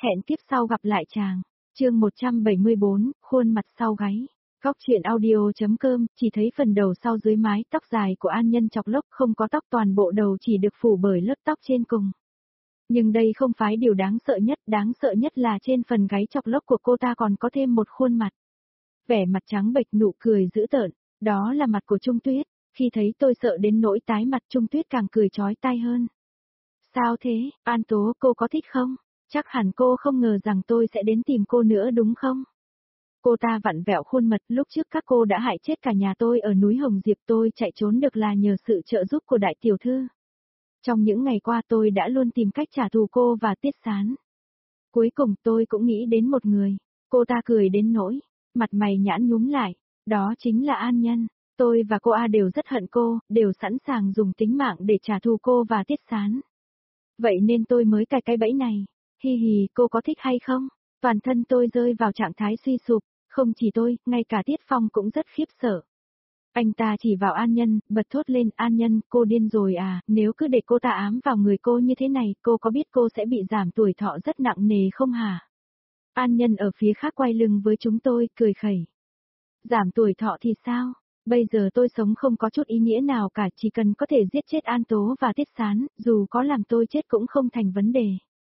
Hẹn kiếp sau gặp lại chàng. Chương 174, khuôn mặt sau gáy. Góc truyện audio.com, chỉ thấy phần đầu sau dưới mái tóc dài của An Nhân chọc lốc, không có tóc, toàn bộ đầu chỉ được phủ bởi lớp tóc trên cùng. Nhưng đây không phải điều đáng sợ nhất là trên phần gáy chọc lốc của cô ta còn có thêm một khuôn mặt. Vẻ mặt trắng bệch, nụ cười dữ tợn, đó là mặt của Trung Tuyết. Khi thấy tôi sợ đến nỗi tái mặt, Trung Tuyết càng cười chói tai hơn. Sao thế, An Tố, cô có thích không? Chắc hẳn cô không ngờ rằng tôi sẽ đến tìm cô nữa đúng không? Cô ta vặn vẹo khuôn mặt, lúc trước các cô đã hại chết cả nhà tôi ở núi Hồng Diệp, tôi chạy trốn được là nhờ sự trợ giúp của đại tiểu thư. Trong những ngày qua tôi đã luôn tìm cách trả thù cô và Tiết Sán. Cuối cùng tôi cũng nghĩ đến một người. Cô ta cười đến nỗi mặt mày nhãn nhúm lại, đó chính là An Nhân. Tôi và cô A đều rất hận cô, đều sẵn sàng dùng tính mạng để trả thù cô và Tiết Sán. Vậy nên tôi mới cài cái bẫy này. Hi hi, cô có thích hay không? Toàn thân tôi rơi vào trạng thái suy sụp, không chỉ tôi, ngay cả Tiết Phong cũng rất khiếp sợ. Anh ta chỉ vào An Nhân, bật thốt lên, An Nhân, cô điên rồi à, nếu cứ để cô ta ám vào người cô như thế này, cô có biết cô sẽ bị giảm tuổi thọ rất nặng nề không hả? An Nhân ở phía khác quay lưng với chúng tôi, cười khẩy. Giảm tuổi thọ thì sao? Bây giờ tôi sống không có chút ý nghĩa nào cả, chỉ cần có thể giết chết An Tố và Tiết Sán, dù có làm tôi chết cũng không thành vấn đề.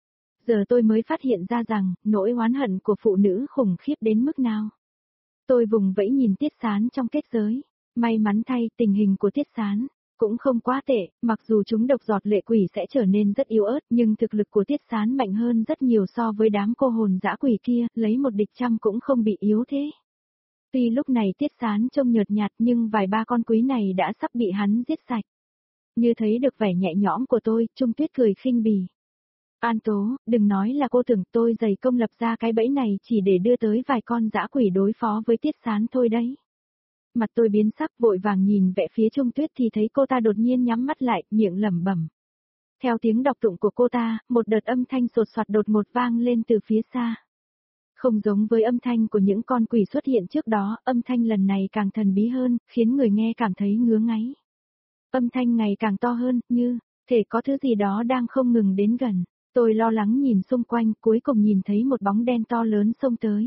Giờ tôi mới phát hiện ra rằng, nỗi oán hận của phụ nữ khủng khiếp đến mức nào. Tôi vùng vẫy nhìn Tiết Sán trong kết giới. May mắn thay, tình hình của Tiết Sán cũng không quá tệ, mặc dù chúng độc giọt lệ quỷ sẽ trở nên rất yếu ớt, nhưng thực lực của Tiết Sán mạnh hơn rất nhiều so với đám cô hồn dã quỷ kia, lấy một địch trăm cũng không bị yếu thế. Tuy lúc này Tiết Sán trông nhợt nhạt nhưng vài ba con quý này đã sắp bị hắn giết sạch. Như thấy được vẻ nhẹ nhõm của tôi, Trung Tuyết cười khinh bỉ. An Tố, đừng nói là cô tưởng tôi dày công lập ra cái bẫy này chỉ để đưa tới vài con dã quỷ đối phó với Tiết Sán thôi đấy. Mặt tôi biến sắc, vội vàng nhìn về phía Trung Tuyết thì thấy cô ta đột nhiên nhắm mắt lại, miệng lẩm bẩm. Theo tiếng đọc tụng của cô ta, một đợt âm thanh sột soạt đột ngột vang lên từ phía xa. Không giống với âm thanh của những con quỷ xuất hiện trước đó, âm thanh lần này càng thần bí hơn, khiến người nghe cảm thấy ngứa ngáy. Âm thanh ngày càng to hơn, như thể có thứ gì đó đang không ngừng đến gần. Tôi lo lắng nhìn xung quanh, cuối cùng nhìn thấy một bóng đen to lớn xông tới.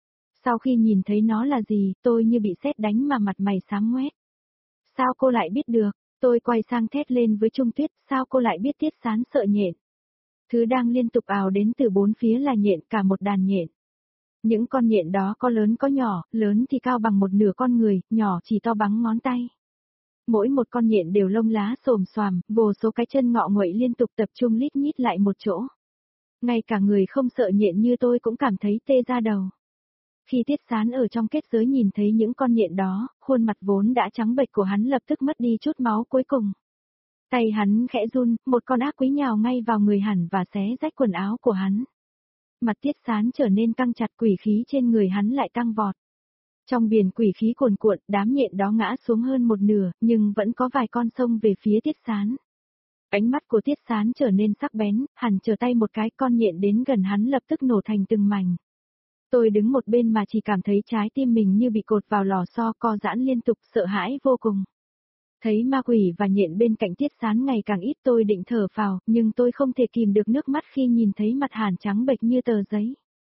Sau khi nhìn thấy nó là gì, tôi như bị sét đánh mà mặt mày xám ngoét. Sao cô lại biết được? Tôi quay sang thét lên với Trung Tuyết, sao cô lại biết Tiết Sán sợ nhện? Thứ đang liên tục ào đến từ bốn phía là nhện, cả một đàn nhện. Những con nhện đó có lớn có nhỏ, lớn thì cao bằng một nửa con người, nhỏ chỉ to bằng ngón tay. Mỗi một con nhện đều lông lá xồm xoàm, vô số cái chân ngọ nguậy liên tục tập trung lít nhít lại một chỗ. Ngay cả người không sợ nhện như tôi cũng cảm thấy tê da đầu. Khi Tiết Sán ở trong kết giới nhìn thấy những con nhện đó, khuôn mặt vốn đã trắng bệch của hắn lập tức mất đi chút máu cuối cùng. Tay hắn khẽ run, một con ác quý nhào ngay vào người hắn và xé rách quần áo của hắn. Mặt Tiết Sán trở nên căng chặt, quỷ khí trên người hắn lại tăng vọt. Trong biển quỷ khí cuồn cuộn, đám nhện đó ngã xuống hơn một nửa, nhưng vẫn có vài con xông về phía Tiết Sán. Ánh mắt của Tiết Sán trở nên sắc bén, hắn trở tay một cái, con nhện đến gần hắn lập tức nổ thành từng mảnh. Tôi đứng một bên mà chỉ cảm thấy trái tim mình như bị cột vào lò xo, co giãn liên tục, sợ hãi vô cùng. Thấy ma quỷ và nhện bên cạnh Tiết Sán ngày càng ít, tôi định thở phào, nhưng tôi không thể kìm được nước mắt khi nhìn thấy mặt hắn trắng bệch như tờ giấy.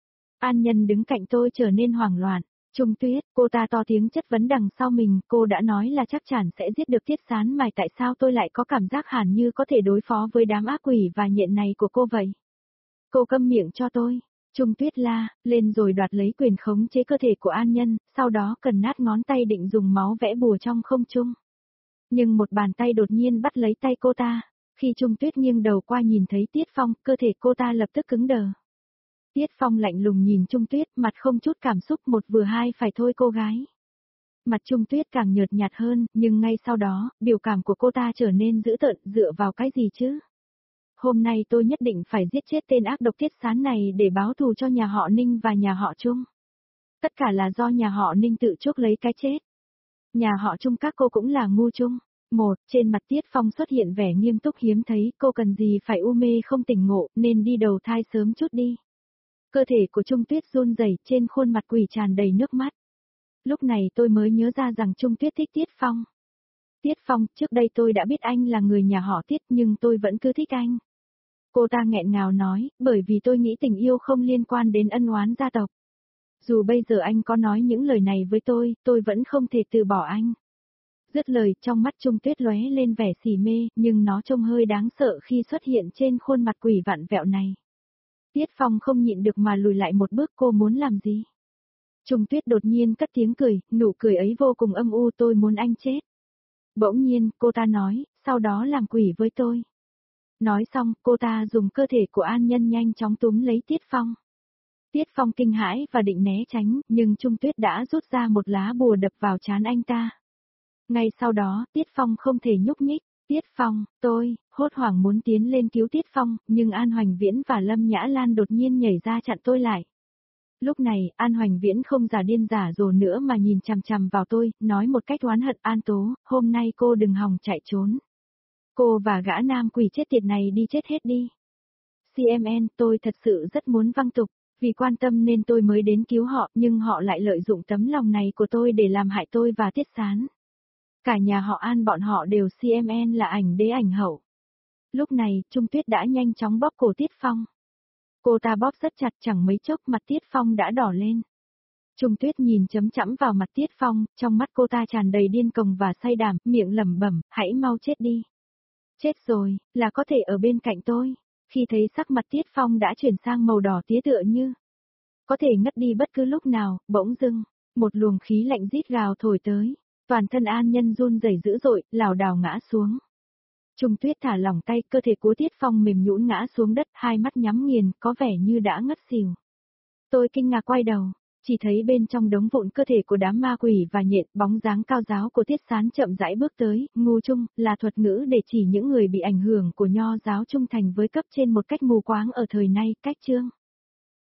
An Nhân đứng cạnh tôi trở nên hoảng loạn. Trung Tuyết, cô ta to tiếng chất vấn đằng sau mình, cô đã nói là chắc chắn sẽ giết được Tiết Sán mà tại sao tôi lại có cảm giác hẳn như có thể đối phó với đám ác quỷ và nhện này của cô vậy? Cô câm miệng cho tôi. Trung Tuyết la lên rồi đoạt lấy quyền khống chế cơ thể của An Nhân, sau đó cần nát ngón tay định dùng máu vẽ bùa trong không trung. Nhưng một bàn tay đột nhiên bắt lấy tay cô ta. Khi Trung Tuyết nghiêng đầu qua nhìn thấy Tiết Phong, cơ thể cô ta lập tức cứng đờ. Tiết Phong lạnh lùng nhìn Trung Tuyết, mặt không chút cảm xúc, một vừa hai phải thôi cô gái. Mặt Trung Tuyết càng nhợt nhạt hơn, nhưng ngay sau đó, biểu cảm của cô ta trở nên dữ tợn, dựa vào cái gì chứ? Hôm nay tôi nhất định phải giết chết tên ác độc Tiết Sán này để báo thù cho nhà họ Ninh và nhà họ Trung. Tất cả là do nhà họ Ninh tự chuốc lấy cái chết. Nhà họ Trung các cô cũng là ngu chung. Trên mặt Tiết Phong xuất hiện vẻ nghiêm túc hiếm thấy, cô cần gì phải u mê không tỉnh ngộ, nên đi đầu thai sớm chút đi. Cơ thể của Trung Tuyết run rẩy, trên khuôn mặt quỷ tràn đầy nước mắt. Lúc này tôi mới nhớ ra rằng Trung Tuyết thích Tiết Phong. Tiết Phong, trước đây tôi đã biết anh là người nhà họ Tiết nhưng tôi vẫn cứ thích anh. Cô ta nghẹn ngào nói, bởi vì tôi nghĩ tình yêu không liên quan đến ân oán gia tộc. Dù bây giờ anh có nói những lời này với tôi vẫn không thể từ bỏ anh. Dứt lời, trong mắt Trung Tuyết lóe lên vẻ xỉ mê, nhưng nó trông hơi đáng sợ khi xuất hiện trên khuôn mặt quỷ vặn vẹo này. Tiết Phong không nhịn được mà lùi lại một bước, cô muốn làm gì? Trung Tuyết đột nhiên cất tiếng cười, nụ cười ấy vô cùng âm u, tôi muốn anh chết. Bỗng nhiên, cô ta nói, sau đó làm quỷ với tôi. Nói xong, cô ta dùng cơ thể của An Nhân nhanh chóng túm lấy Tiết Phong. Tiết Phong kinh hãi và định né tránh, nhưng Trung Tuyết đã rút ra một lá bùa đập vào trán anh ta. Ngay sau đó, Tiết Phong không thể nhúc nhích. Tiết Phong, tôi, hốt hoảng muốn tiến lên cứu Tiết Phong, nhưng An Hoành Viễn và Lâm Nhã Lan đột nhiên nhảy ra chặn tôi lại. Lúc này, An Hoành Viễn không giả điên giả dồ nữa mà nhìn chằm chằm vào tôi, nói một cách oán hận, An Tố, hôm nay cô đừng hòng chạy trốn. Cô và gã nam quỷ chết tiệt này đi chết hết đi. CMN, tôi thật sự rất muốn văng tục, vì quan tâm nên tôi mới đến cứu họ, nhưng họ lại lợi dụng tấm lòng này của tôi để làm hại tôi và Tiết Sán. Cả nhà họ An bọn họ đều CMN là ảnh đế ảnh hậu. Lúc này, Trung Tuyết đã nhanh chóng bóp cổ Tiết Phong. Cô ta bóp rất chặt, chẳng mấy chốc mặt Tiết Phong đã đỏ lên. Trung Tuyết nhìn chấm chẵm vào mặt Tiết Phong, trong mắt cô ta tràn đầy điên cuồng và say đàm, miệng lẩm bẩm, hãy mau chết đi. Chết rồi, là có thể ở bên cạnh tôi. Khi thấy sắc mặt Tiết Phong đã chuyển sang màu đỏ tía tựa như có thể ngất đi bất cứ lúc nào, bỗng dưng, một luồng khí lạnh rít gào thổi tới. Toàn thân An Nhân run rẩy dữ dội, lảo đảo ngã xuống. Trung Tuyết thả lỏng tay, cơ thể của Tiết Phong mềm nhũn ngã xuống đất, hai mắt nhắm nghiền, có vẻ như đã ngất xỉu. Tôi kinh ngạc quay đầu, chỉ thấy bên trong đống vụn cơ thể của đám ma quỷ và nhện, bóng dáng cao giáo của Tiết Sán chậm rãi bước tới, ngu trung, là thuật ngữ để chỉ những người bị ảnh hưởng của nho giáo trung thành với cấp trên một cách mù quáng ở thời nay, cách chương.